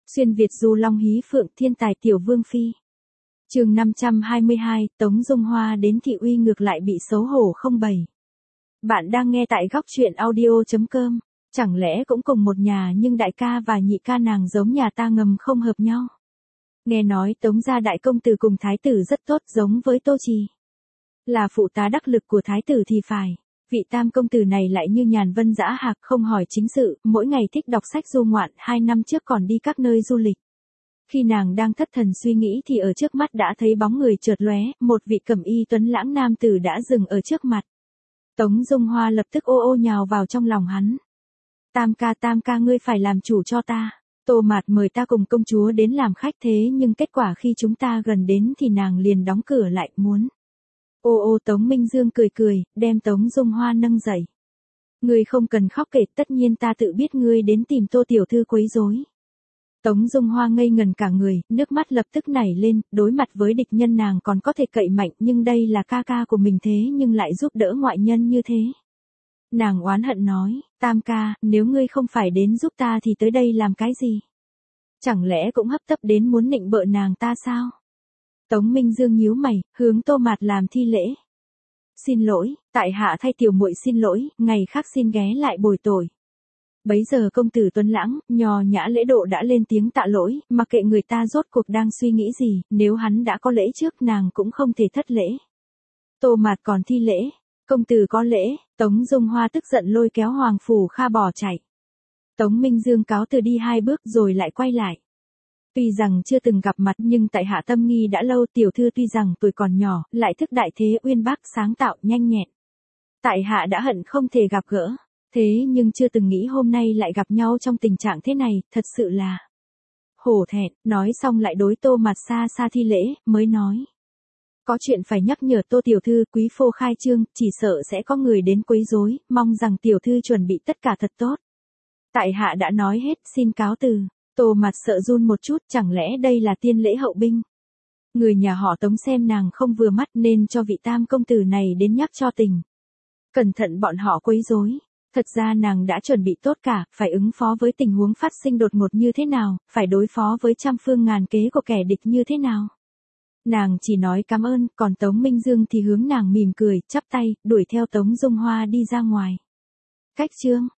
Xuyên Việt du long hí phượng thiên tài tiểu vương phi. Chương 522, Tống Dung Hoa đến thị uy ngược lại bị xấu hổ không bày. Bạn đang nghe tại góc truyện audio.com. Chẳng lẽ cũng cùng một nhà nhưng đại ca và nhị ca nàng giống nhà ta ngầm không hợp nhau. Nghe nói Tống gia đại công tử cùng thái tử rất tốt, giống với Tô Trì. Là phụ tá đắc lực của thái tử thì phải. Vị tam công tử này lại như nhàn vân dã hạc, không hỏi chính sự, mỗi ngày thích đọc sách du ngoạn, 2 năm trước còn đi các nơi du lịch. Khi nàng đang thất thần suy nghĩ thì ở trước mắt đã thấy bóng người chợt lóe, một vị cẩm y tuấn lãng nam tử đã dừng ở trước mặt. Tống Dung Hoa lập tức ô ô nhào vào trong lòng hắn. Tam ca ngươi phải làm chủ cho ta. Tô Mạt mời ta cùng công chúa đến làm khách, thế nhưng kết quả khi chúng ta gần đến thì nàng liền đóng cửa lại, muốn. Ô Tống Minh Dương cười, đem Tống Dung Hoa nâng dậy. Ngươi không cần khóc kể, tất nhiên ta tự biết ngươi đến tìm Tô tiểu thư quấy rối. Tống Dung Hoa ngây ngần cả người, nước mắt lập tức nảy lên, đối mặt với địch nhân nàng còn có thể cậy mạnh, nhưng đây là ca ca của mình thế nhưng lại giúp đỡ ngoại nhân như thế. Nàng oán hận nói, Tam ca, nếu ngươi không phải đến giúp ta thì tới đây làm cái gì? Chẳng lẽ cũng hấp tấp đến muốn nịnh bợ nàng ta sao? Tống Minh Dương nhíu mày, hướng Tô Mạt làm thi lễ. Xin lỗi, tại hạ thay tiểu muội xin lỗi, ngày khác xin ghé lại bồi tội. Bấy giờ công tử tuấn lãng, nho nhã lễ độ đã lên tiếng tạ lỗi, mặc kệ người ta rốt cuộc đang suy nghĩ gì, nếu hắn đã có lễ trước nàng cũng không thể thất lễ. Tô Mạt còn thi lễ, công tử có lễ, Tống Dung Hoa tức giận lôi kéo Hoàng Phủ Kha bỏ chạy. Tống Minh Dương cáo từ đi 2 bước rồi lại quay lại. Tuy rằng chưa từng gặp mặt nhưng tại hạ tâm nghi đã lâu, tiểu thư tuy rằng tuổi còn nhỏ, lại thức đại thế uyên bác, sáng tạo, nhanh nhẹn. Tại hạ đã hận không thể gặp gỡ, thế nhưng chưa từng nghĩ hôm nay lại gặp nhau trong tình trạng thế này, thật sự là hổ thẹn. Nói xong lại đối Tô Mạt xa xa thi lễ, mới nói. Có chuyện phải nhắc nhở Tô tiểu thư, quý phu khai trương, chỉ sợ sẽ có người đến quấy rối, mong rằng tiểu thư chuẩn bị tất cả thật tốt. Tại hạ đã nói hết, xin cáo từ. Tô Mạt sợ run một chút, chẳng lẽ đây là tiên lễ hậu binh? Người nhà họ Tống xem nàng không vừa mắt nên cho vị tam công tử này đến nhắc cho tình. Cẩn thận bọn họ quấy rối. Thật ra nàng đã chuẩn bị tốt cả, phải ứng phó với tình huống phát sinh đột ngột như thế nào, phải đối phó với trăm phương ngàn kế của kẻ địch như thế nào. Nàng chỉ nói cảm ơn, còn Tống Minh Dương thì hướng nàng mỉm cười, chắp tay, đuổi theo Tống Dung Hoa đi ra ngoài. Cách chương